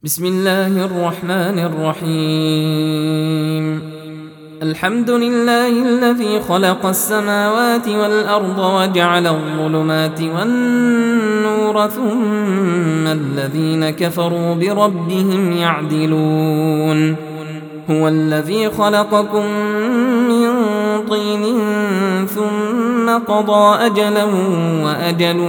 بسم الله الرحمن الرحيم. الحمد لله الذي خلق السماوات والأرض وجعل الظلمات والنور ثم الذين كفروا بربهم يعدلون. هو الذي خلقكم من طين ثم قضى أجلا وأجل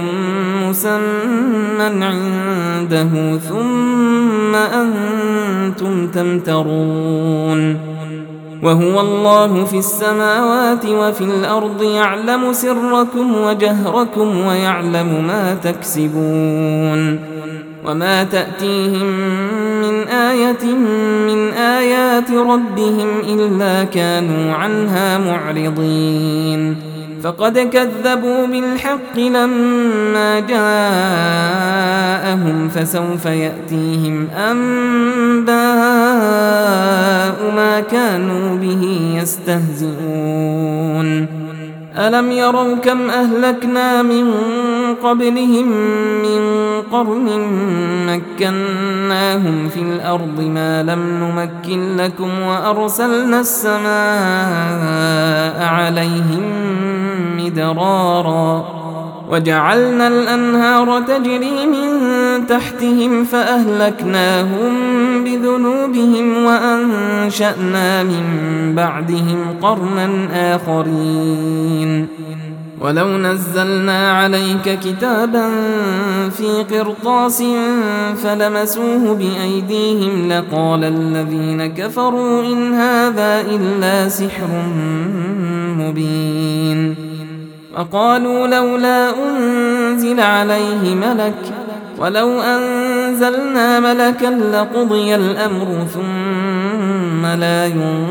مسمى عنده ثم أنتم تمترون. وهو الله في السماوات وفي الأرض يعلم سركم وجهركم ويعلم ما تكسبون. وما تأتيهم من آية من آيات ربهم إلا كانوا عنها معرضين. فقد كذبوا بالحق لما جاءهم فسوف يأتيهم أنباء ما كانوا به يستهزئون. ألم يروا كم أهلكنا من قبلهم من قرن مكناهم في الأرض ما لم نمكن لكم وأرسلنا السماء عليهم مدرارا وجعلنا الأنهار تجري من تحتهم فأهلكناهم بذنوبهم وأنشأنا من بعدهم قرنا آخرين. ولو نزلنا عليك كتابا في قرطاس فلمسوه بأيديهم لقال الذين كفروا إن هذا إلا سحر مبين. وقالوا لولا أنزل عليه ملك ولو أنزلنا ملكا لقضي الأمر ثم لا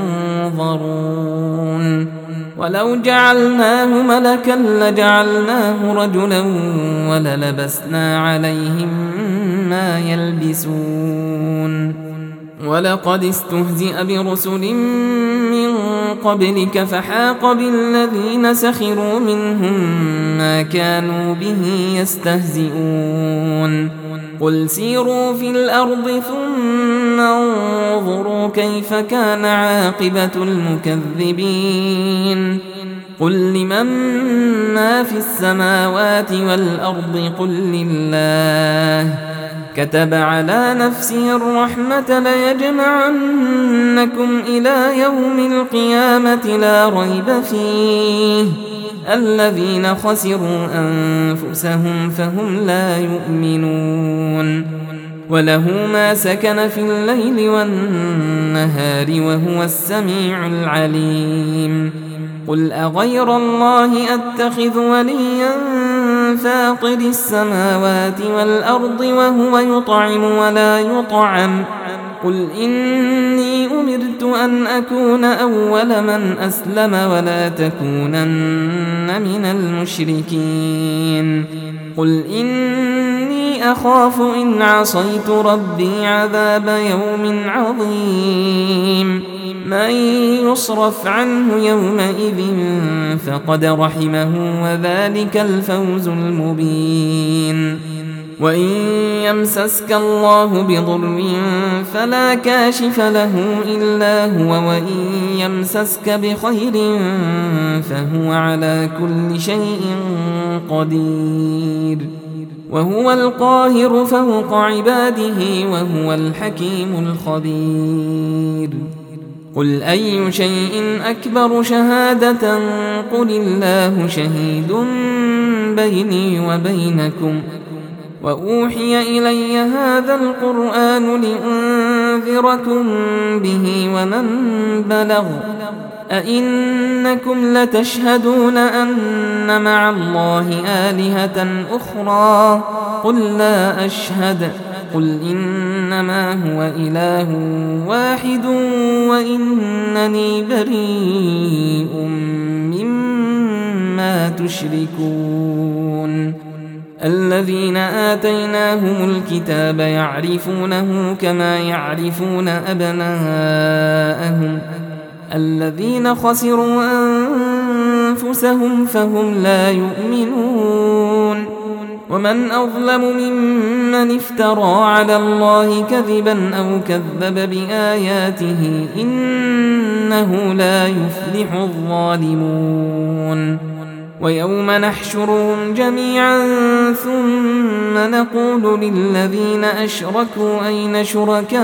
ينظرون. ولو جعلناه ملكا لجعلناه رجلا وللبسنا عليهم ما يلبسون. ولقد استهزئ برسل من قبلك فحاق بالذين سخروا منهم ما كانوا به يستهزئون. قل سيروا في الأرض ثم انظروا كيف كان عاقبة المكذبين. قل لمن ما في السماوات والأرض قل لله كتب على نفسه الرحمة ليجمعنكم إلى يوم القيامة لا ريب فيه الذين خسروا أنفسهم فهم لا يؤمنون. وله ما سكن في الليل والنهار وهو السميع العليم. قل أغير الله أتخذ وليا فاطر السماوات والأرض وهو يطعم ولا يطعم قل إني أمرت أن أكون أول من أسلم ولا تكونن من المشركين. قل إني أخاف إن عصيت ربي عذاب يوم عظيم. من يصرف عنه يومئذ فقد رحمه وذلك الفوز المبين. وإن يمسسك الله بضر فلا كاشف له إلا هو وإن يمسسك بخير فهو على كل شيء قدير. وهو القاهر فوق عباده وهو الحكيم الخبير. قل أي شيء أكبر شهادة قل الله شهيد بيني وبينكم وأوحي إلي هذا القرآن لأنذركم به ومن بلغ أئنكم لتشهدون أن مع الله آلهة أخرى قل لا أشهد قل إنما هو إله واحد وإنني بريء مما تشركون. الذين آتيناهم الكتاب يعرفونه كما يعرفون أبناءهم الذين خسروا أنفسهم فهم لا يؤمنون. ومن أظلم ممن افترى على الله كذبا أو كذب بآياته إنه لا يفلح الظالمون ويوم نحشرهم جميعا ثم نقول للذين أشركوا أين شركاؤكم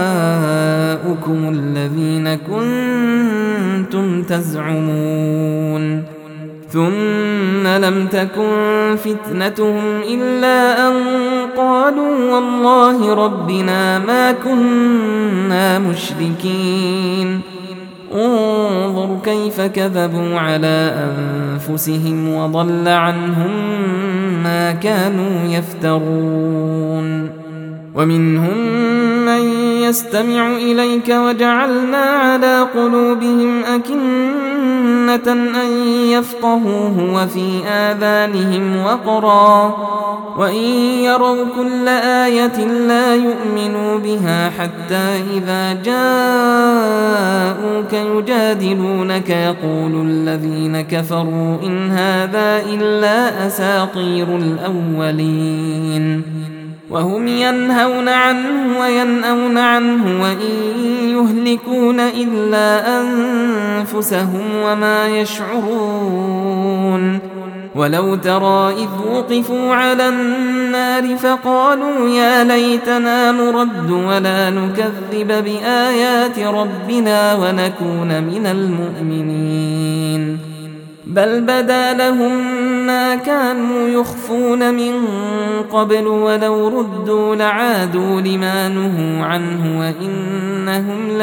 الذين كنتم تزعمون ثم لم تكن فتنتهم إلا أن قالوا والله ربنا ما كنا مشركين انظر كيف كذبوا على أنفسهم وضل عنهم ما كانوا يفترون ومنهم من يستمع إليك وجعلنا على قلوبهم أكنة أن يفقهوه وفي آذانهم وقرا وإن يروا كل آية لا يؤمنوا بها حتى إذا جاءوك يجادلونك يقول الذين كفروا إن هذا إلا أساطير الأولين وهم ينهون عنه وينأون عنه وإن يهلكون إلا أنفسهم وما يشعرون ولو ترى إذ وقفوا على النار فقالوا يا ليتنا نرد ولا نكذب بآيات ربنا ونكون من المؤمنين بل بدا لهم ما كانوا يخفون من قبل ولو ردوا لعادوا لما نهوا عنه وإنهم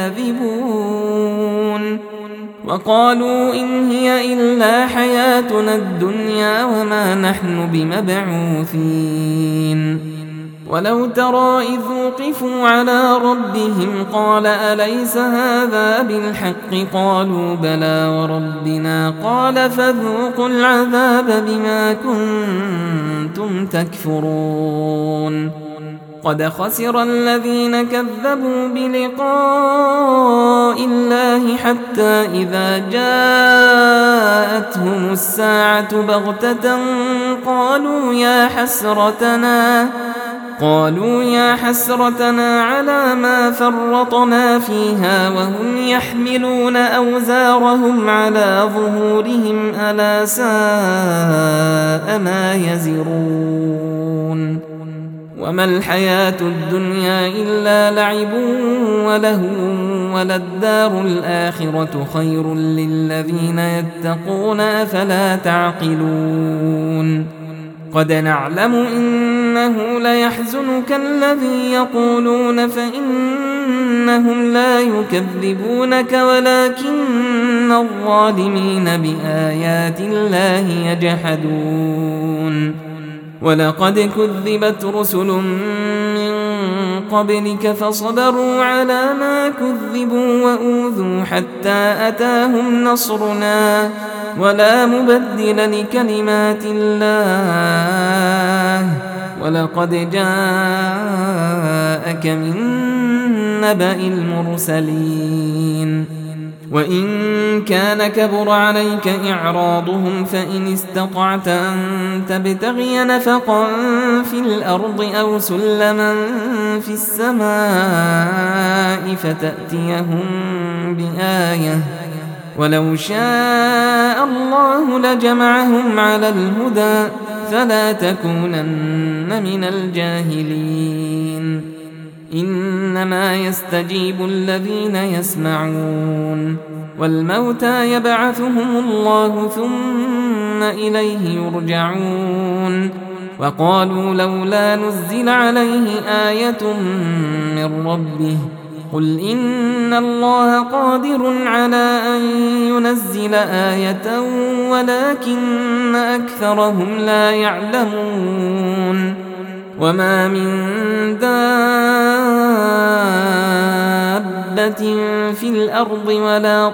لكاذبون وقالوا إن هي إلا حياتنا الدنيا وما نحن بمبعوثين ولو ترى إذ وقفوا على ربهم قال أليس هذا بالحق قالوا بلى وربنا قال فذوقوا العذاب بما كنتم تكفرون قد خسر الذين كذبوا بلقاء الله حتى إذا جاءتهم الساعة بغتة قالوا يا حسرتنا على ما فرطنا فيها وهم يحملون أوزارهم على ظهورهم ألا ساء ما يزرون وما الحياة الدنيا إلا لعب ولهو وللدار الآخرة خير للذين يتقون أفلا تعقلون قد نعلم إنه ليحزنك الذي يقولون فإنهم لا يكذبونك ولكن الظالمين بآيات الله يجحدون ولقد كذبت رسل من قبلك فصبروا على ما كذبوا وأوذوا حتى أتاهم نصرنا ولا مبدل لكلمات الله ولقد جاءك من نبأ المرسلين وإن كان كبر عليك إعراضهم فإن استطعت أن تبتغي نفقا في الأرض أو سلما في السماء فتأتيهم بآية ولو شاء الله لجمعهم على الهدى فلا تكونن من الجاهلين إنما يستجيب الذين يسمعون والموتى يبعثهم الله ثم إليه يرجعون وقالوا لولا نزل عليه آية من ربه قل إن الله قادر على أن ينزل آية ولكن أكثرهم لا يعلمون وما من دابة في الأرض ولا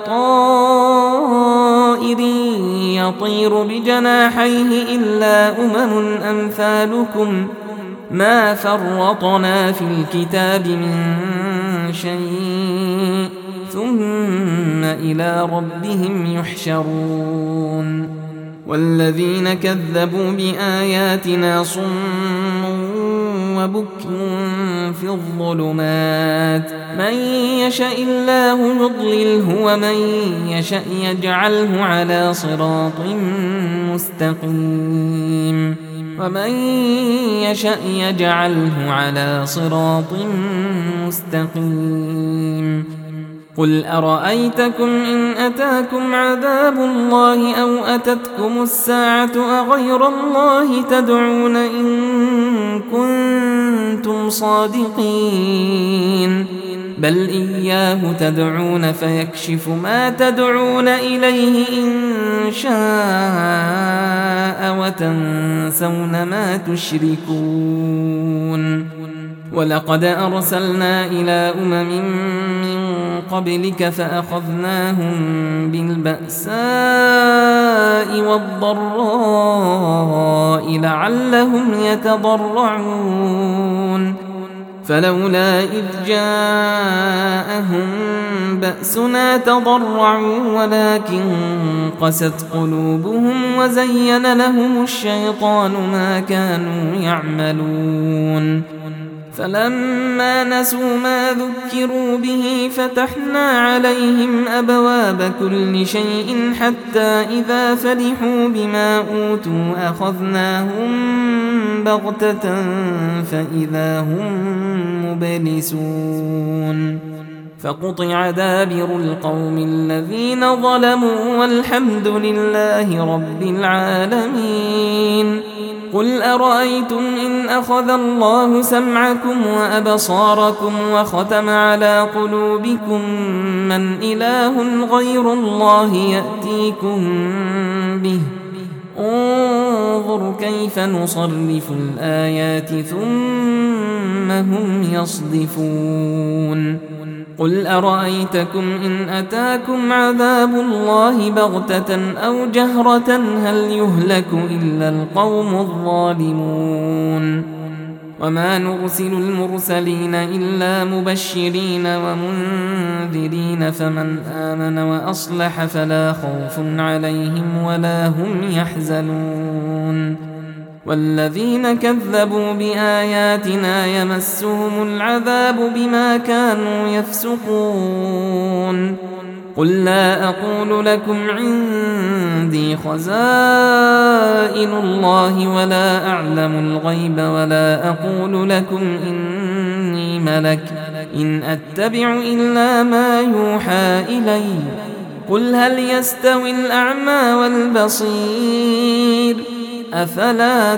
طائر يطير بجناحيه إلا أمثالكم ما فرطنا في الكتاب من شيء ثم إلى ربهم يحشرون والذين كذبوا بآياتنا صم وبكم في الظلمات من يشاء الله يضلله ومن يشاء يجعله على صراط مستقيم ومن يشاء يجعله على صراط مستقيم قل أرأيتكم إن أتاكم عذاب الله أو أتتكم الساعة أغير الله تدعون إن كنتم صادقين بل إياه تدعون فيكشف ما تدعون إليه إن شاء وتنسون ما تشركون ولقد أرسلنا إلى أمم من قبلك فأخذناهم بالبأساء والضراء لعلهم يتضرعون فلولا إذ جاءهم بأسنا تضرعوا ولكن قست قلوبهم وزين لهم الشيطان ما كانوا يعملون فلما نسوا ما ذكروا به فتحنا عليهم أبواب كل شيء حتى إذا فرحوا بما أوتوا أخذناهم بغتة فإذا هم مبلسون فقطع دابر القوم الذين ظلموا والحمد لله رب العالمين قل أرأيتم إن أخذ الله سمعكم وأبصاركم وختم على قلوبكم من إله غير الله يأتيكم به انظر كيف نصرف الآيات ثم هم يصدفون قل أرأيتكم إن أتاكم عذاب الله بغتة أو جهرة هل يهلك إلا القوم الظالمون وما نرسل المرسلين إلا مبشرين ومنذرين فمن آمن وأصلح فلا خوف عليهم ولا هم يحزنون والذين كذبوا بآياتنا يمسهم العذاب بما كانوا يفسقون قل لا أقول لكم عندي خزائن الله ولا أعلم الغيب ولا أقول لكم إني ملك إن أتبع إلا ما يوحى إلي قل هل يستوي الأعمى والبصير أفلا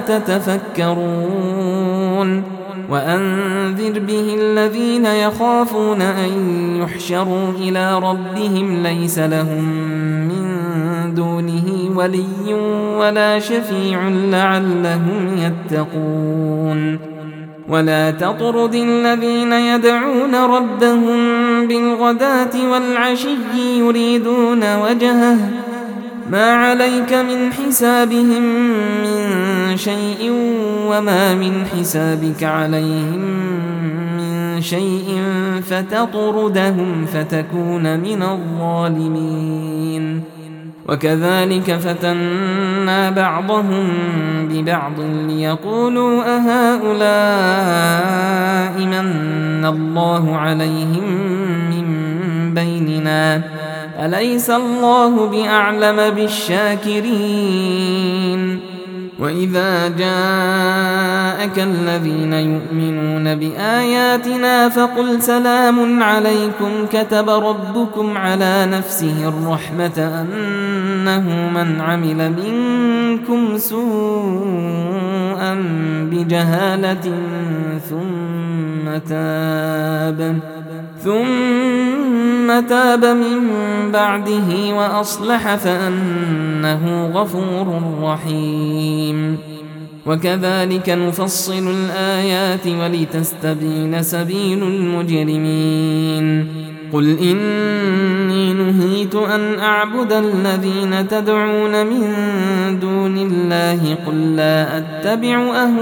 تتفكرون وأنذر به الذين يخافون أن يحشروا إلى ربهم ليس لهم من دونه ولي ولا شفيع لعلهم يتقون ولا تطرد الذين يدعون ربهم بالغداة والعشي يريدون وجهه ما عليك من حسابهم من شيء وما من حسابك عليهم من شيء فتطردهم فتكون من الظالمين وكذلك فتنا بعضهم ببعض ليقولوا أهؤلاء من الله عليهم من بيننا أليس الله بأعلم بالشاكرين وإذا جاءك الذين يؤمنون بآياتنا فقل سلام عليكم كتب ربكم على نفسه الرحمة أنه من عمل منكم سوءا بجهالة ثم تاب من بعده وأصلح فأنه غفور رحيم وكذلك نفصل الآيات ولتستبين سبيل المجرمين قل إني نهيت أن أعبد الذين تدعون من دون الله قل لا أتبع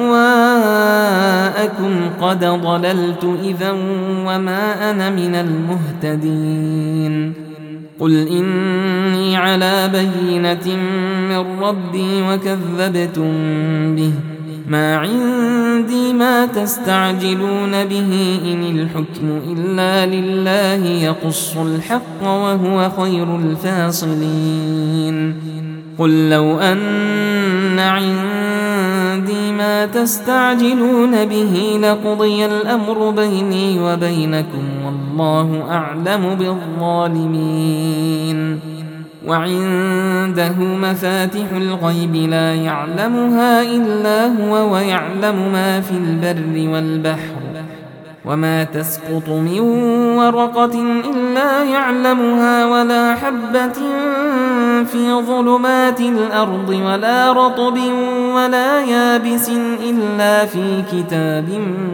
أهواءكم قد ضللت إذا وما أنا من المهتدين قل إني على بينة من ربي وكذبتم به ما عندي ما تستعجلون به إن الحكم إلا لله يقص الحق وهو خير الفاصلين قل لو أن عندي ما تستعجلون به لقضي الأمر بيني وبينكم والله أعلم بالظالمين وعنده مفاتح الغيب لا يعلمها إلا هو ويعلم ما في البر والبحر وما تسقط من ورقة إلا يعلمها ولا حبة في ظلمات الأرض ولا رطب ولا يابس إلا في كتاب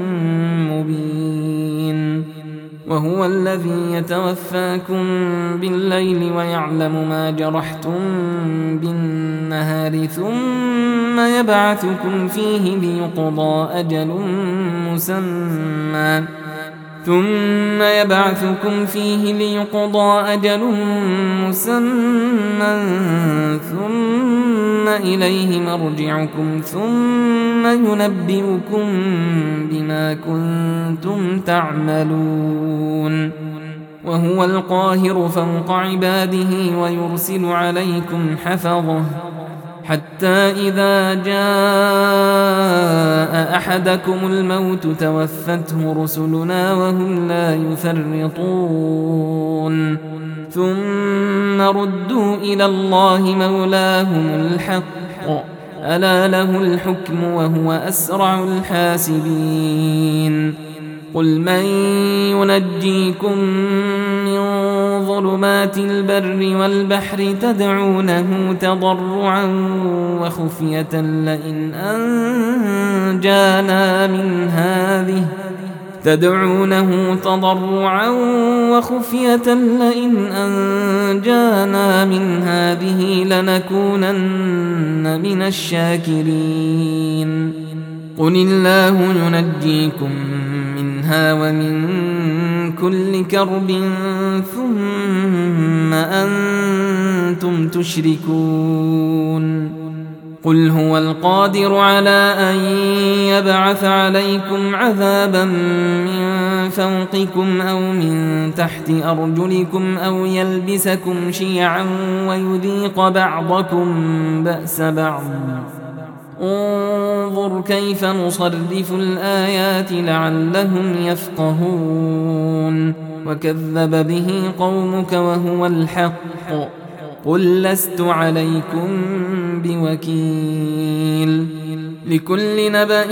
مبين وهو الذي يتوفاكم بالليل ويعلم ما جرحتم بالنهار ثم يبعثكم فيه ليقضى أجل مسمى ثم إليه مرجعكم ثم ينبئكم بما كنتم تعملون وهو القاهر فوق عباده ويرسل عليكم حفظه حتى إذا جاء أحدكم الموت توفته رسلنا وهم لا يفرطون ثم ردوا إلى الله مولاهم الحق ألا له الحكم وهو أسرع الحاسبين قل من ينجيكم من ظلمات البر والبحر تدعونه تضرعا وخفية لئن أنجانا من هذه لنكونن من الشاكرين قل الله ينجيكم منها ومن كل كرب ثم أنتم تشركون قل هو القادر على أن يبعث عليكم عذابا من فوقكم أو من تحت أرجلكم أو يلبسكم شيعا ويذيق بعضكم بأس بعض انظر كيف نصرف الآيات لعلهم يفقهون وكذب به قومك وهو الحق قل لست عليكم بوكيل لكل نبأ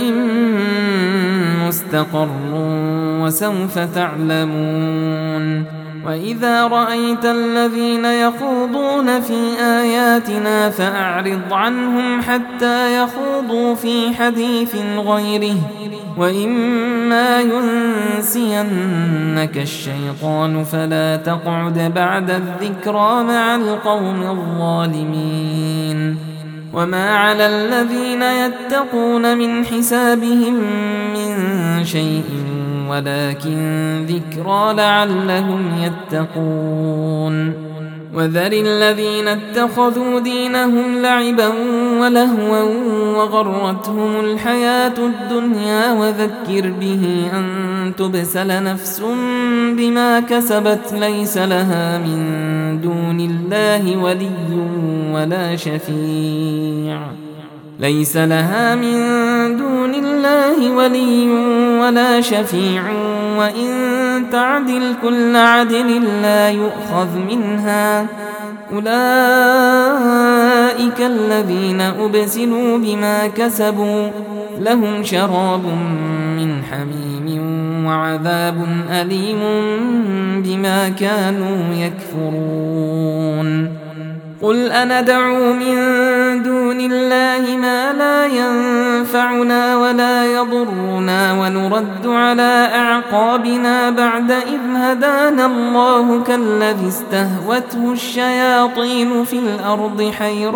مستقر وسوف تعلمون وإذا رأيت الذين يخوضون في آياتنا فأعرض عنهم حتى يخوضوا في حديث غيره وإما ينسينك الشيطان فلا تقعد بعد الذكرى مع القوم الظالمين وما على الذين يتقون من حسابهم من شيء ولكن ذكرى لعلهم يتقون وذر الذين اتخذوا دينهم لعبا ولهوا وغرتهم الحياة الدنيا وذكر به أن تبسل نفس بما كسبت ليس لها من دون الله ولي ولا شفيع وإن تعدل كل عدل لا يؤخذ منها أولئك الذين أبسلوا بما كسبوا لهم شراب من حميم وعذاب أليم بما كانوا يكفرون قل أندعو من دون الله ما لا ينفعنا ولا يضرنا ونرد على أعقابنا بعد إذ هدانا الله كالذي استهوته الشياطين في الأرض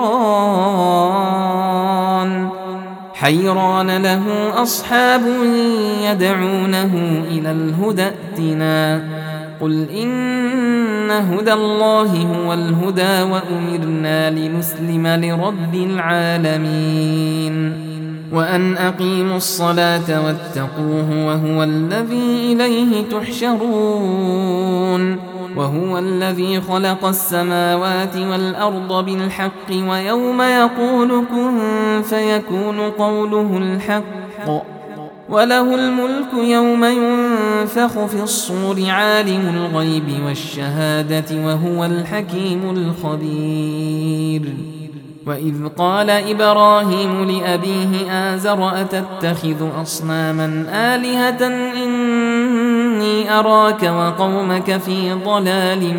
حيران له أصحاب يدعونه إلى الهدى ائتنا قل إن هدى الله هو الهدى وأمرنا لنسلم لرب العالمين وأن أقيموا الصلاة واتقوه وهو الذي إليه تحشرون وهو الذي خلق السماوات والأرض بالحق ويوم يقول كن فيكون قوله الحق وله الملك يوم ينفخ في الصور عالم الغيب والشهادة وهو الحكيم الخبير وإذ قال إبراهيم لأبيه آزر أتتخذ أصناما آلهة إني أراك وقومك في ضلال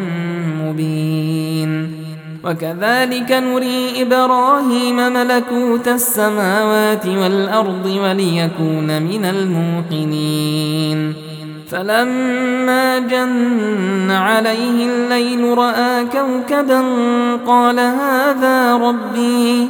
مبين وكذلك نري إبراهيم ملكوت السماوات والأرض وليكون من الموقنين فلما جن عليه الليل رأى كوكبا قال هذا ربي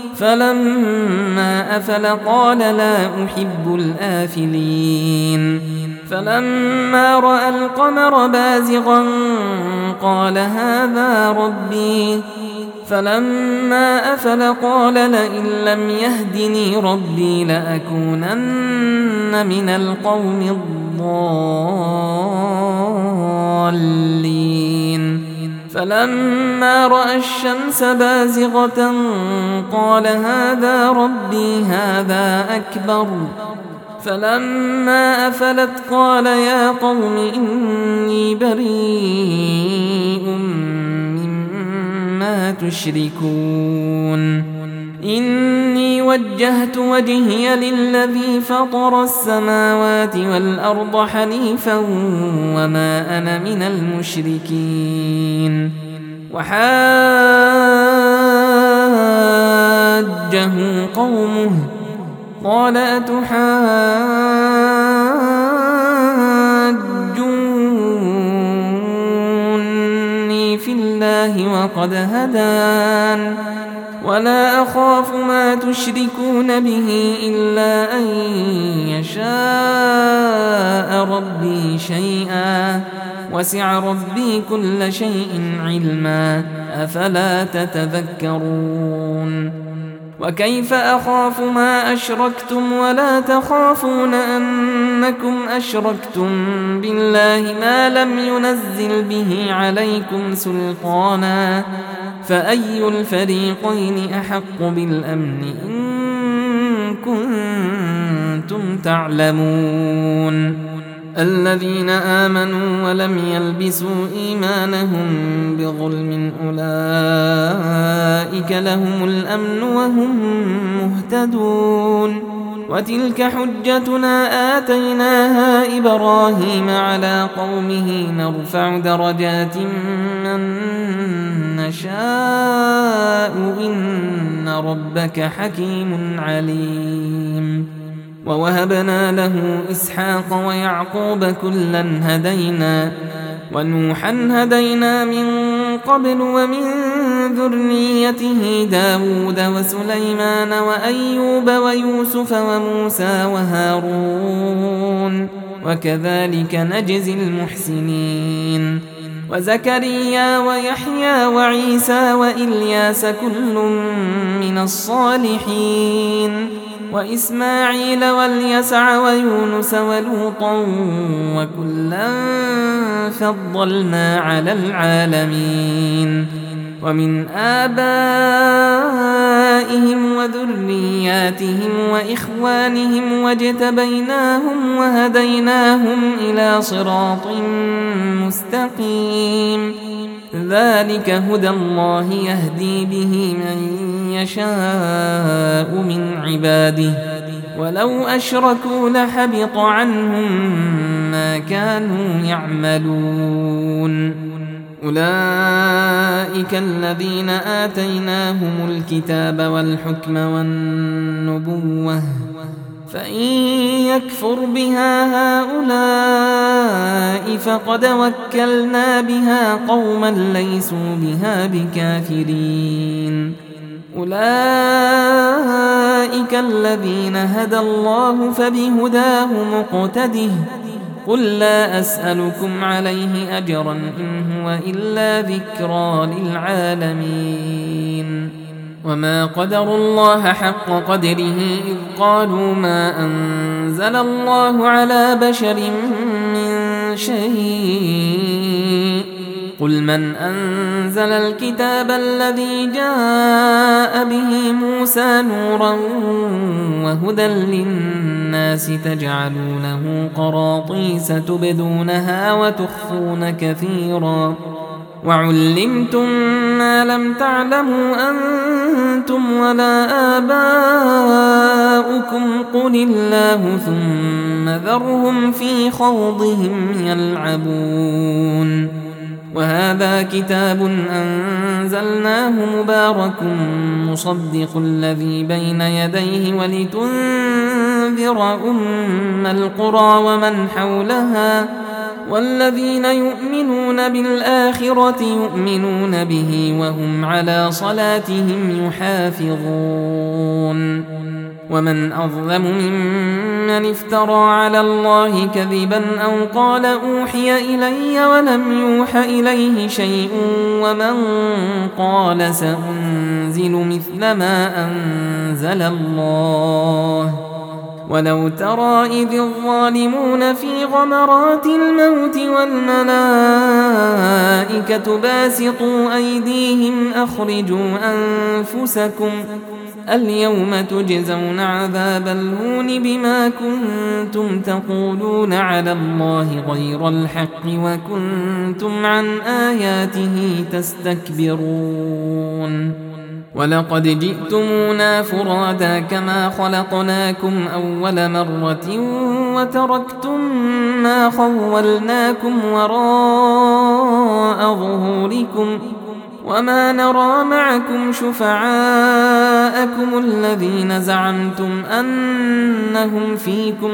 فلما أفل قال لا أحب الآفلين فلما رأى القمر بازغا قال هذا ربي فلما أفل قال لئن لم يهدني ربي لأكونن من القوم الضالين فلما رأى الشمس بازغة قال هذا ربي هذا أكبر فلما أفلت قال يا قوم إني بريء مما تشركون إني وجهت وجهي للذي فطر السماوات والأرض حنيفا وما أنا من المشركين وحاجه قومه قال أتحاجوني في الله وقد هدان ولا أخاف ما تشركون به إلا أن يشاء ربي شيئا وسع ربي كل شيء علما أفلا تتذكرون وكيف أخاف ما أشركتم ولا تخافون أنكم أشركتم بالله ما لم ينزل به عليكم سلطانا فأي الفريقين أحق بالأمن إن كنتم تعلمون الذين آمنوا ولم يلبسوا إيمانهم بظلم أولئك لهم الأمن وهم مهتدون وتلك حجتنا آتيناها إبراهيم على قومه نرفع درجات من نشاء إن ربك حكيم عليم ووهبنا له إسحاق ويعقوب كلا هدينا ونوحا هدينا من قبل ومن ذريته داود وسليمان وأيوب ويوسف وموسى وهارون وكذلك نجزي المحسنين وزكريا ويحيى وعيسى وإلياس كل من الصالحين وإسماعيل واليسع ويونس ولوطا وكلا فضلنا على العالمين ومن آبائهم وذرياتهم وإخوانهم واجتبيناهم وهديناهم إلى صراط مستقيم ذلك هدى الله يهدي به من يشاء من عباده ولو أشركوا لحبط عنهم ما كانوا يعملون أولئك الذين آتيناهم الكتاب والحكم والنبوة فإن يكفر بها هؤلاء فقد وكلنا بها قوما ليسوا بها بكافرين أولئك الذين هدى الله فبهداه مقتده قل لا أسألكم عليه أجرا إن هو إلا ذكرى للعالمين وما قدروا الله حق قدره إذ قالوا ما أنزل الله على بشر من شيء قل من أنزل الكتاب الذي جاء به موسى نورا وهدى للناس تجعلونه قراطيس تبدونها وتخفون كثيرا وعلمتم ما لم تعلموا أنتم ولا آباؤكم قل الله ثم ذرهم في خوضهم يلعبون وهذا كتاب أنزلناه مبارك مصدق الذي بين يديه ولتنذر أم القرى ومن حولها والذين يؤمنون بالآخرة يؤمنون به وهم على صلاتهم يحافظون ومن أظلم ممن افترى على الله كذبا أو قال أوحي إلي ولم يوح إليه شيء ومن قال سأنزل مثل ما أنزل الله ولو ترى إذ الظالمون في غمرات الموت والملائكة باسطوا أيديهم أخرجوا أنفسكم اليوم تجزون عذاب الهون بما كنتم تقولون على الله غير الحق وكنتم عن آياته تستكبرون ولقد جئتمونا فرادا كما خلقناكم أول مرة وتركتم ما خولناكم وراء ظهوركم وما نرى معكم شفعاءكم الذين زعمتم أنهم فيكم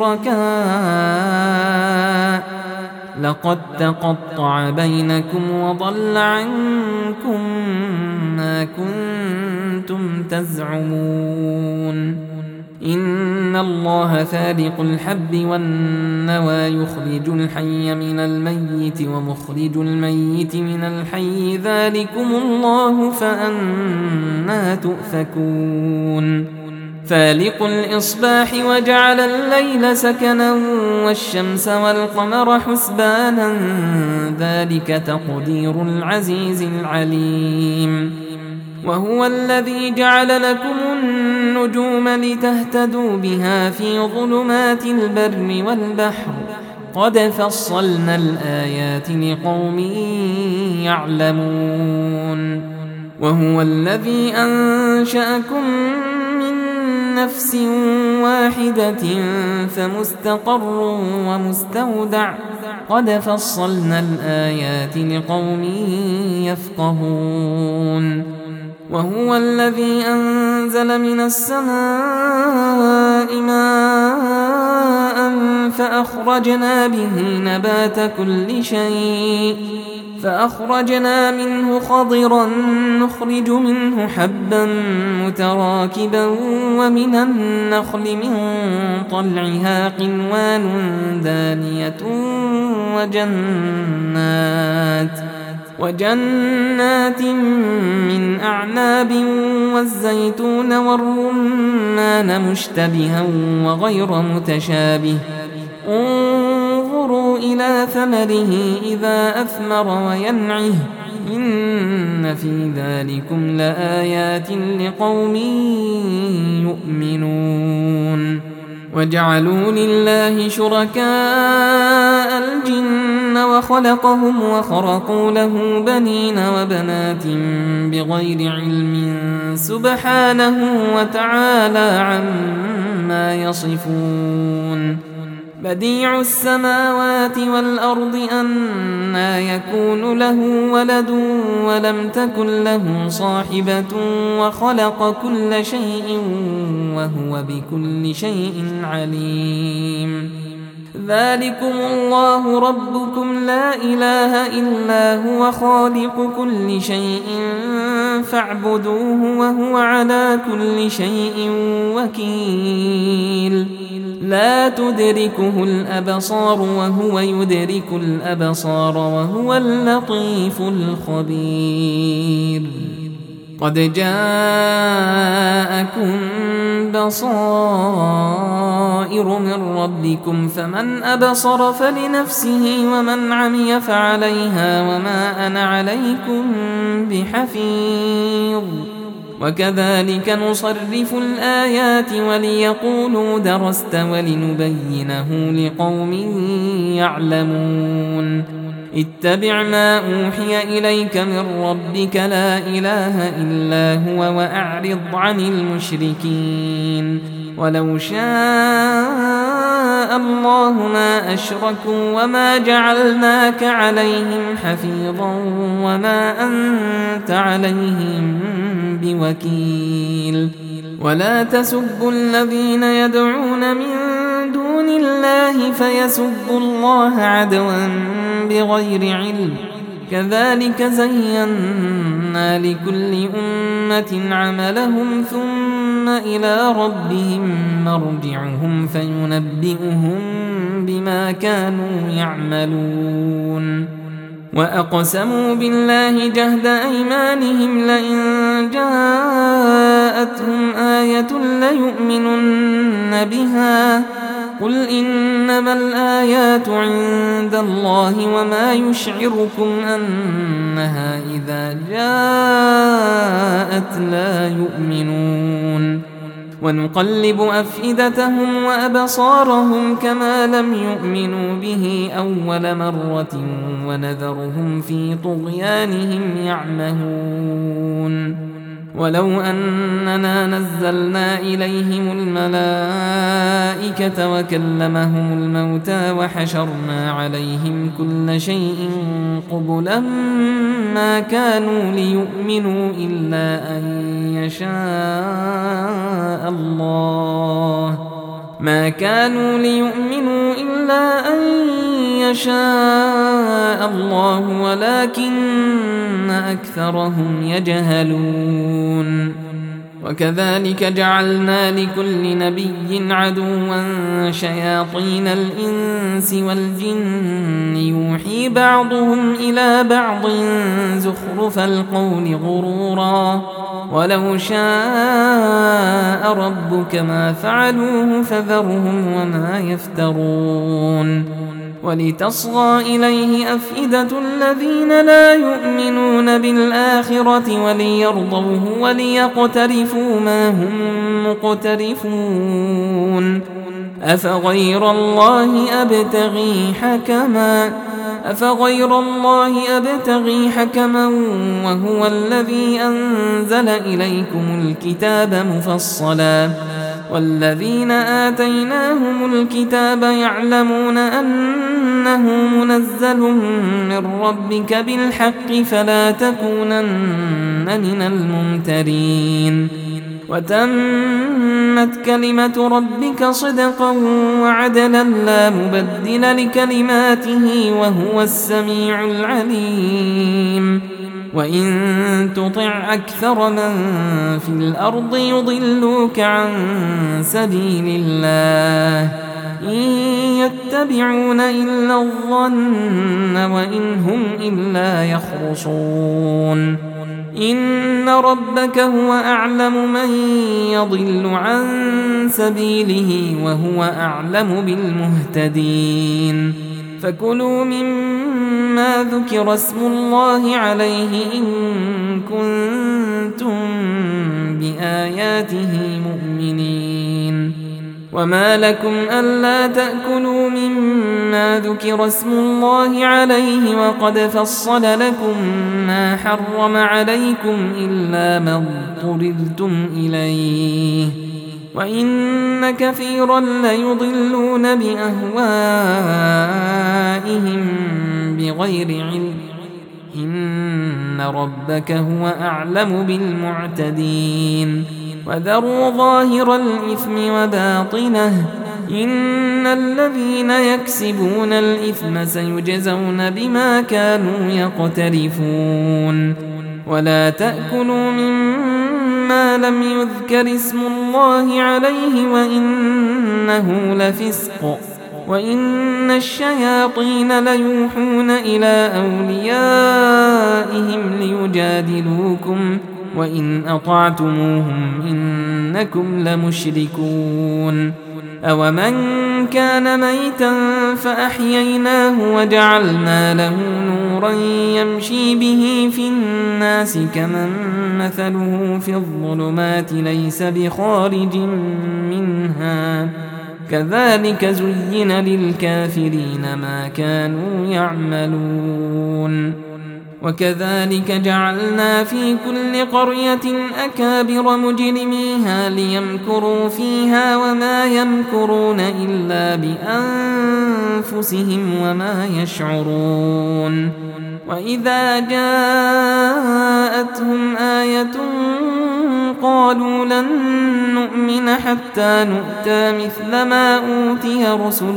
شركاء لقد تقطع بينكم وضل عنكم ما كنتم تزعمون إن الله فالق الحب والنوى يخرج الحي من الميت ومخرج الميت من الحي ذلكم الله فأنى تؤفكون فالق الإصباح وجعل الليل سكنا والشمس والقمر حسبانا ذلك تقدير العزيز العليم وهو الذي جعل لكم النجوم لتهتدوا بها في ظلمات البر والبحر قد فصلنا الآيات لقوم يعلمون وهو الذي أنشأكم نفس واحدة فمستقر ومستودع قد فصلنا الآيات لقوم يفقهون وهو الذي أنزل من السماء ماء فأخرجنا به نبات كل شيء فأخرجنا منه خضرا نخرج منه حبا متراكبا ومن النخل من طلعها قنوان دانية وجنات من أعناب والزيتون والرمان مشتبها وغير متشابه انظروا إلى ثمره إذا أثمر وينعه إن في ذلكم لآيات لقوم يؤمنون وجعلوا لله شركاء الجن وخلقهم وخرقوا له بنين وبنات بغير علم سبحانه وتعالى عما يصفون بديع السماوات والأرض أنى يكون له ولد ولم تكن له صاحبة وخلق كل شيء وهو بكل شيء عليم ذلكم الله ربكم لا إله إلا هو خالق كل شيء فاعبدوه وهو على كل شيء وكيل لا تدركه الأبصار وهو يدرك الأبصار وهو اللطيف الخبير قد جاءكم بصائر من ربكم فمن أبصر فلنفسه ومن عمي فعليها وما أنا عليكم بحفيظ وكذلك نصرف الآيات وليقولوا درست ولنبينه لقوم يعلمون اتبع ما أوحي إليك من ربك لا إله إلا هو وأعرض عن المشركين ولو شاء الله ما أشركوا وما جعلناك عليهم حفيظا وما أنت عليهم بوكيل ولا تسبوا الذين يدعون من دون الله فيسبوا الله عدوا بغير علم كذلك زينا لكل أمة عملهم ثم إلى ربهم مرجعهم فينبئهم بما كانوا يعملون وأقسموا بالله جهد أيمانهم لئن جاءتهم آية ليؤمنن بها قل إنما الآيات عند الله وما يشعركم أنها إذا جاءت لا يؤمنون ونقلب أفئدتهم وأبصارهم كما لم يؤمنوا به أول مرة ونذرهم في طغيانهم يعمهون ولو أننا نزلنا إليهم الملائكة وكلمهم الموتى وحشرنا عليهم كل شيء قبلا ما كانوا ليؤمنوا إلا أن يشاء الله ولكن أكثرهم يجهلون وكذلك جعلنا لكل نبي عدوا شياطين الإنس والجن يوحي بعضهم إلى بعض زخرف القول غرورا ولو شاء ربك ما فعلوه فذرهم وما يفترون ولتصغى إليه أفئدة الذين لا يؤمنون بالآخرة وليرضوه وليقترفوا ما هم مقترفون أفغير الله أبتغي حكما وهو الذي أنزل إليكم الكتاب مفصلا والذين آتيناهم الكتاب يعلمون أنه منزل من ربك بالحق فلا تكونن من الممترين وتمت كلمة ربك صدقا وعدلا لا مبدل لكلماته وهو السميع العليم وإن تطع أكثر من في الأرض يضلوك عن سبيل الله إن يتبعون إلا الظن وإن هم إلا يخرصون إن ربك هو أعلم من يضل عن سبيله وهو أعلم بالمهتدين فكلوا مما ذكر اسم الله عليه إن كنتم بآياته مؤمنين وما لكم ألا تأكلوا مما ذكر اسم الله عليه وقد فصل لكم ما حرم عليكم إلا ما اضطررتم إليه وإن كثيرا ليضلون بأهوائهم بغير علم إن ربك هو أعلم بالمعتدين وذروا ظاهر الإثم وباطنه إن الذين يكسبون الإثم سيجزون بما كانوا يقترفون ولا تأكلوا مما لم يذكر اسم الله عليه وإنه لفسق وإن الشياطين ليوحون إلى أوليائهم ليجادلوكم وإن أطعتموهم إنكم لمشركون أومن كان ميتا فأحييناه وجعلنا له نورا يمشي به في الناس كمن مثله في الظلمات ليس بخارج منها كذلك زين للكافرين ما كانوا يعملون وكذلك جعلنا في كل قرية أكابر مجرميها ليمكروا فيها وما يمكرون إلا بأنفسهم وما يشعرون وإذا جاءتهم آية قالوا لن نؤمن حتى نؤتى مثل ما أوتي رسل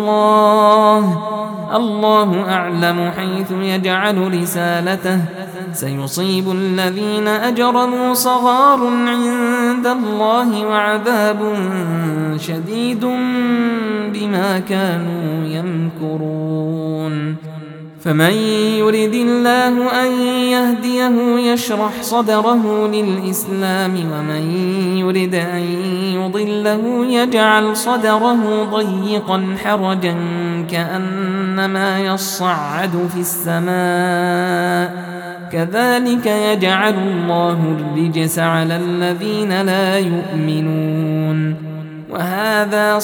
الله أعلم حيث يجعل رسالته سيصيب الذين أجرموا صغار عند الله وعذاب شديد بما كانوا يمكرون فمن يرد الله أن يهديه يشرح صدره للإسلام ومن يرد أن يضله يجعل صدره ضيقا حرجا كأنما يصعد في السماء كذلك يجعل الله الرجس على الذين لا يؤمنون وهذا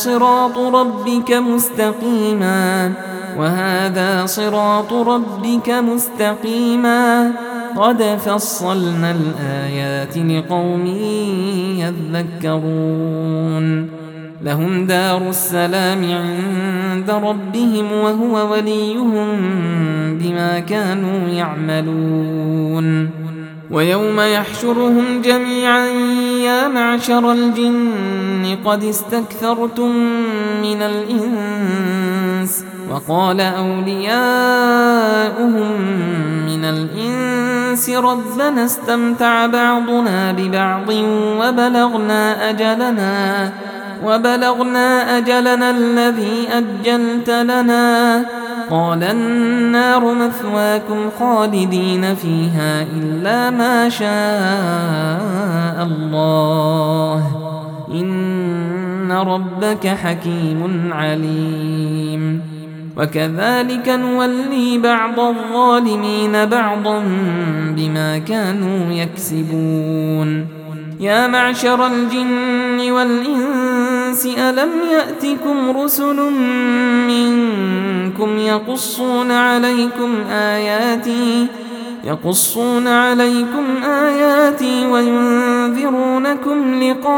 صراط ربك مستقيما قد فصلنا الآيات لقوم يذكرون لهم دار السلام عند ربهم وهو وليهم بما كانوا يعملون ويوم يحشرهم جميعا يا معشر الجن قد استكثرتم من الإنس وقال أولياؤهم من الإنس ربنا استمتع بعضنا ببعض وبلغنا أجلنا الذي أجلت لنا قال النار مثواكم خالدين فيها إلا ما شاء الله إن ربك حكيم عليم وكذلك نولي بعض الظالمين بعضا بما كانوا يكسبون يا معشر الجن والإنس ألم يأتكم رسل منكم يقصون عليكم آياتي وينذرونكم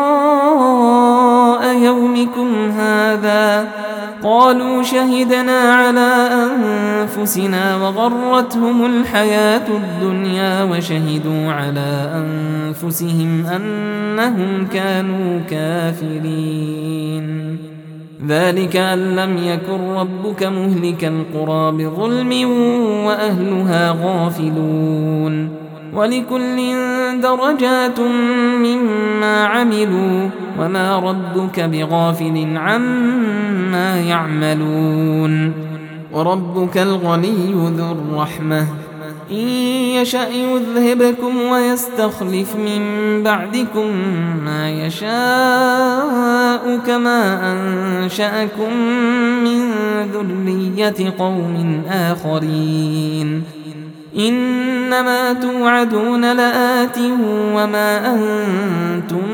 لقاء يومكم هذا قالوا شهدنا على أنفسنا وغرتهم الحياة الدنيا وشهدوا على أنفسهم أنهم كانوا كافرين ذلك أن لم يكن ربك مهلك القرى بظلم وأهلها غافلون ولكل درجات مما عملوا وما ربك بغافل عما يعملون وربك الغني ذو الرحمة إن يشأ يذهبكم ويستخلف من بعدكم ما يشاء كما أنشأكم من ذرية قوم آخرين إنما توعدون لآت وما أنتم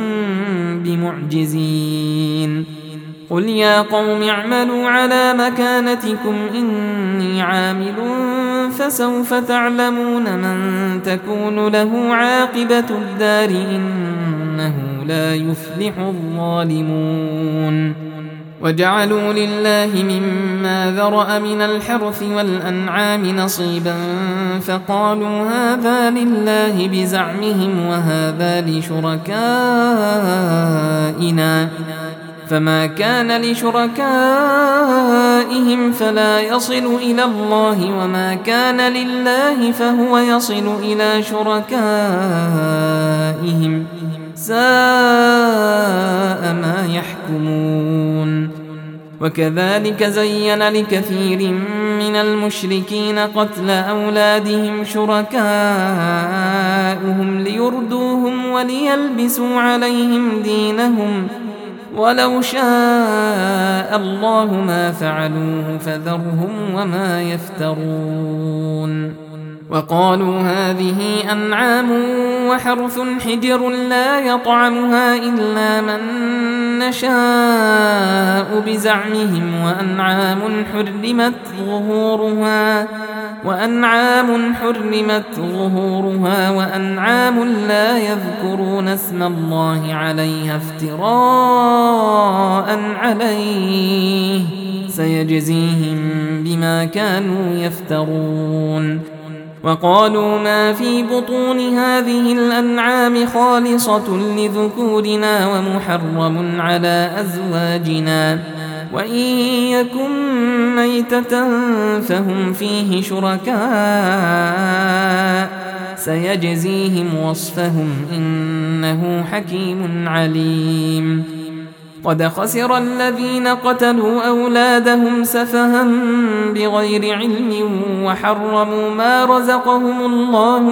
بمعجزين قل يا قوم اعملوا على مكانتكم إني عامل فسوف تعلمون من تكون له عاقبة الدار إنه لا يفلح الظالمون وجعلوا لله مما ذرأ من الحرث والأنعام نصيبا فقالوا هذا لله بزعمهم وهذا لشركائنا فما كان لشركائهم فلا يصل إلى الله وما كان لله فهو يصل إلى شركائهم ساء ما يحكمون وكذلك زين لكثير من المشركين قتل أولادهم شركاؤهم ليردوهم وليلبسوا عليهم دينهم ولو شاء الله ما فعلوه فذرهم وما يفترون وقالوا هذه أنعام وحرث حجر لا يطعمها إلا من نشاء بزعمهم وأنعام حرمت ظهورها وأنعام لا يذكرون اسم الله عليها افتراء عليه سيجزيهم بما كانوا يفترون وقالوا ما في بطون هذه الأنعام خالصة لذكورنا ومحرم على أزواجنا وإن يكن ميتة فهم فيه شركاء سيجزيهم وصفهم إنه حكيم عليم قد خسر الذين قتلوا أولادهم سفها بغير علم وحرموا ما رزقهم الله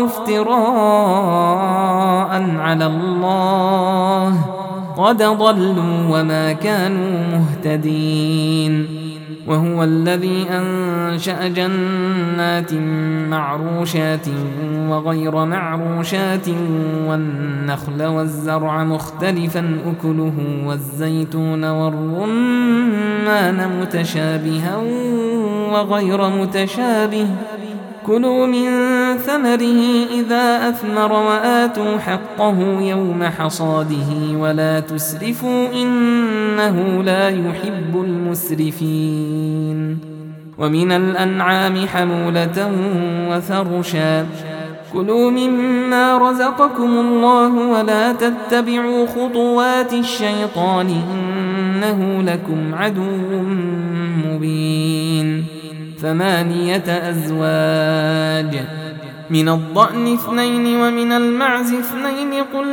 افتراء على الله قد ضلوا وما كانوا مهتدين وهو الذي أنشأ جنات معروشات وغير معروشات والنخل والزرع مختلفا أكله والزيتون والرمان متشابها وغير متشابه كلوا من ثمره إذا أثمر وآتوا حقه يوم حصاده ولا تسرفوا إنه لا يحب المسرفين ومن الأنعام حمولة وفرشا كلوا مما رزقكم الله ولا تتبعوا خطوات الشيطان إنه لكم عدو مبين 8 أزواج من الضأن 2 ومن المعز 2 قل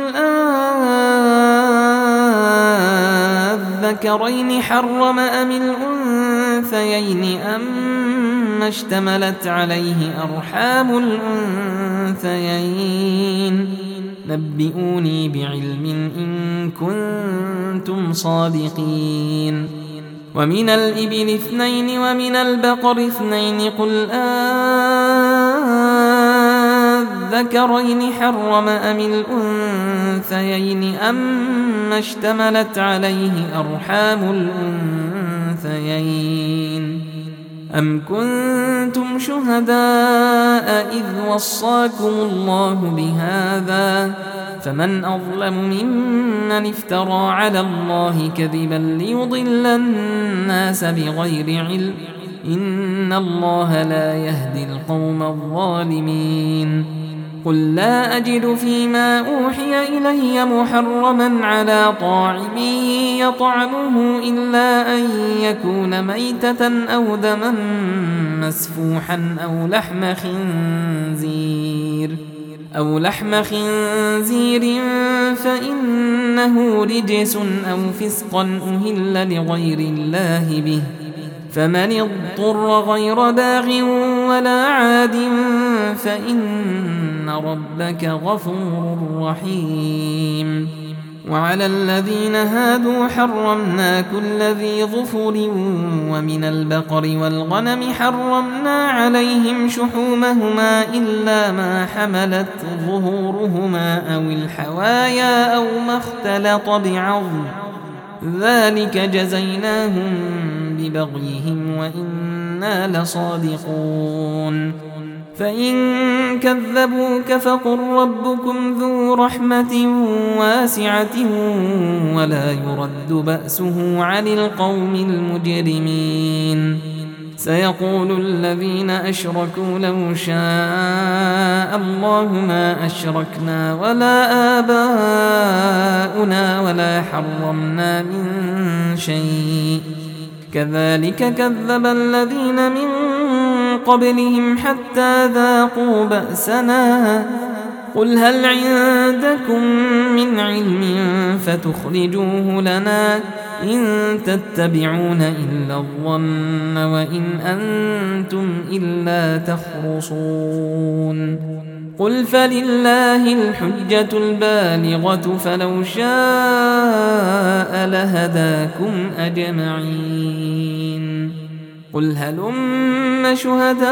أذكرين حرم أم الأنثيين أما اشتملت عليه أرحام الأنثيين نبئوني بعلم إن كنتم صادقين ومن الإبل 2 ومن البقر 2 قل أذكرين حرم أم الأنثيين أما اشتملت عليه أرحام الأنثيين أم كنتم شهداء إذ وصاكم الله بهذا فمن أظلم ممن افترى على الله كذبا ليضل الناس بغير علم إن الله لا يهدي القوم الظالمين قل لا أجد فيما أوحي إلي محرما على طاعم يطعمه إلا أن يكون ميتة أو دما مسفوحا أو لحم خنزير فإنه رجس أو فسقا أهل لغير الله به فمن اضطر غير باغ ولا عاد فإن ربك غفور رحيم وعلى الذين هادوا حرمنا كل ذي ظفر ومن البقر والغنم حرمنا عليهم شحومهما إلا ما حملت ظهورهما أو الحوايا أو ما اختلط بعظم ذلك جزيناهم ببغيهم وإنا لصادقون فإن كذبوك فقل ربكم ذو رحمة واسعة ولا يرد بأسه عن القوم المجرمين سيقول الذين أشركوا لو شاء الله ما أشركنا ولا آباؤنا ولا حرمنا من شيء كذلك كذب الذين من قبلهم حتى ذاقوا بأسنا قل هل عندكم من علم فتخرجوه لنا إن تتبعون إلا الظن وإن أنتم إلا تخرصون قل فلله الحجة البالغة فلو شاء لهداكم أجمعين قل هلم شهداءكم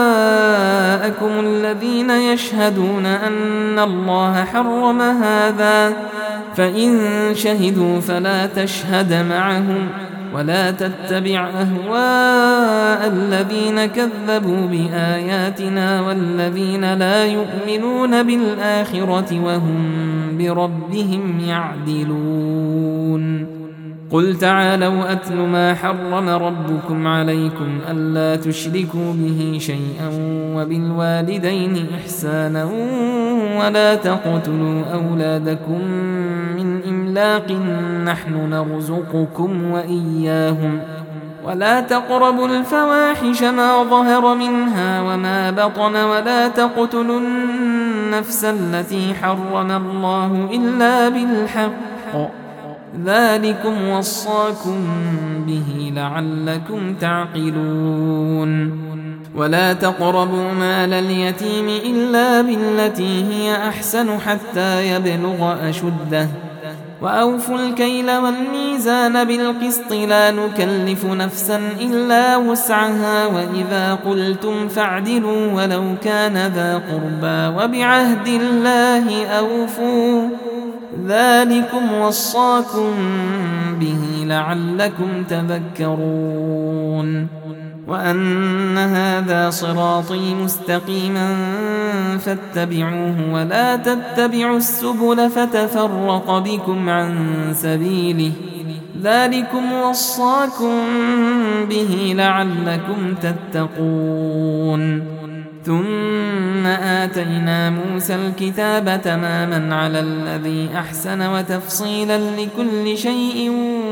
الذين يشهدون أن الله حرم هذا فإن شهدوا فلا تشهد معهم ولا تتبع أهواء الذين كذبوا بآياتنا والذين لا يؤمنون بالآخرة وهم بربهم يعدلون قل تعالوا أتل ما حرم ربكم عليكم ألا تشركوا به شيئا وبالوالدين إحسانا ولا تقتلوا أولادكم من إملاق نحن نرزقكم وإياهم ولا تقربوا الفواحش ما ظهر منها وما بطن ولا تقتلوا النفس التي حرم الله إلا بالحق ذلكم وصاكم به لعلكم تعقلون ولا تقربوا مال اليتيم إلا بالتي هي أحسن حتى يبلغ أشده وأوفوا الكيل والميزان بالقسط لا نكلف نفسا إلا وسعها وإذا قلتم فاعدلوا ولو كان ذا قربى وبعهد الله أوفوا ذلكم وصاكم به لعلكم تذكرون وأن هذا صراطي مستقيما فاتبعوه ولا تتبعوا السبل فتفرق بكم عن سبيله ذلكم وصاكم به لعلكم تتقون ثم آتينا موسى الكتاب تماما على الذي أحسن وتفصيلا لكل شيء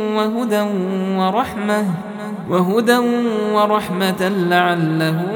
وهدى ورحمة لعلهم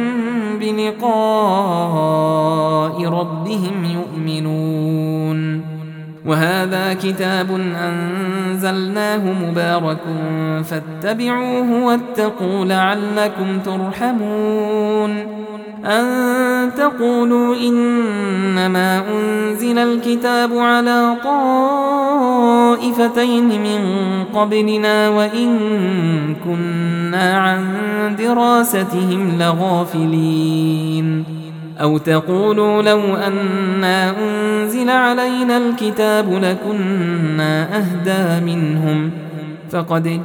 بلقاء ربهم يؤمنون وهذا كتاب أنزلناه مبارك فاتبعوه واتقوا لعلكم ترحمون أن تقولوا إنما أنزل الكتاب على طائفتين من قبلنا وإن كنا عن دراستهم لغافلين أو تقولوا لو أنا أنزل علينا الكتاب لكنا أهدى منهم فقد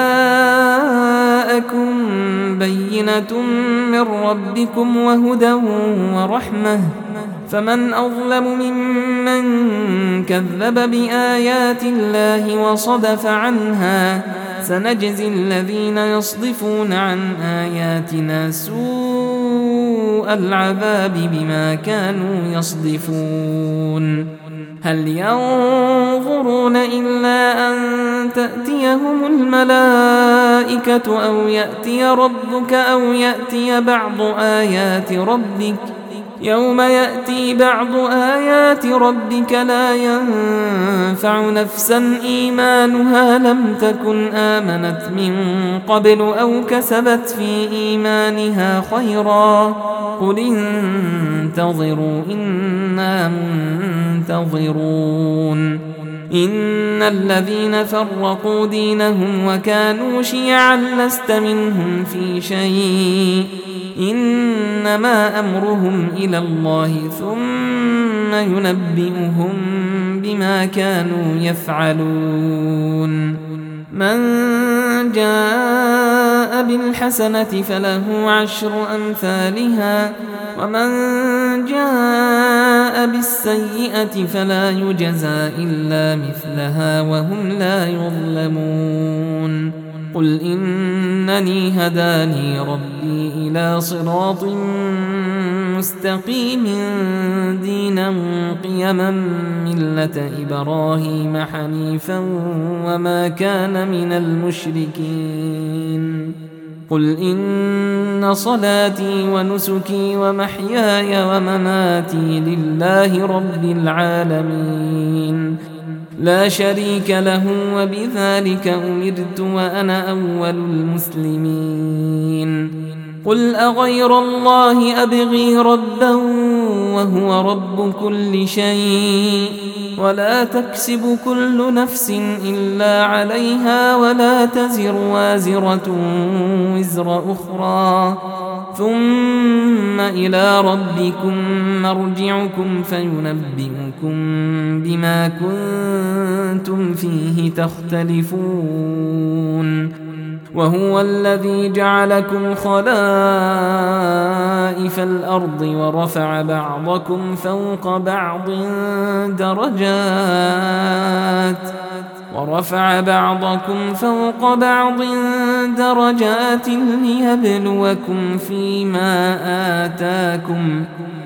جاءكم بينة من ربكم وهدى ورحمة فمن أظلم ممن كذب بآيات الله وصدف عنها سنجزي الذين يصدفون عن آياتنا سوء العذاب بما كانوا يصدفون هل ينظرون إلا أن تأتيهم الملائكة أو يأتي ربك أو يأتي بعض آيات ربك يوم يأتي بعض آيات ربك لا ينفع نفسا إيمانها لم تكن آمنت من قبل أو كسبت في إيمانها خيرا قل انتظروا إنا منتظرون إن الذين فرقوا دينهم وكانوا شيعا لست منهم في شيء إنما أمرهم إلى الله ثم ينبئهم بما كانوا يفعلون من جاء بالحسنة فله عشر أمثالها ومن جاء بالسيئة فلا يجزى إلا مثلها وهم لا يظلمون قل إنني هداني ربي إلى صراط مستقيم دينا قيما ملة إبراهيم حنيفا وما كان من المشركين قل إن صلاتي ونسكي ومحياي ومماتي لله رب العالمين لا شريك له وبذلك أمرت وأنا أول المسلمين قل أغير الله أبغي ربا وهو رب كل شيء ولا تكسب كل نفس إلا عليها ولا تزر وازرة وزر أخرى ثم إلى ربكم مرجعكم فينبئكم بما كنتم فيه تختلفون وهو الذي جعلكم خلائف الأرض ورفع بعضكم فوق بعض درجات ليبلوكم فيما آتاكم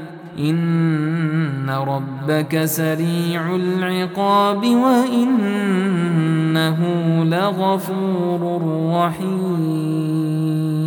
إن ربك سريع العقاب وإنه لغفور رحيم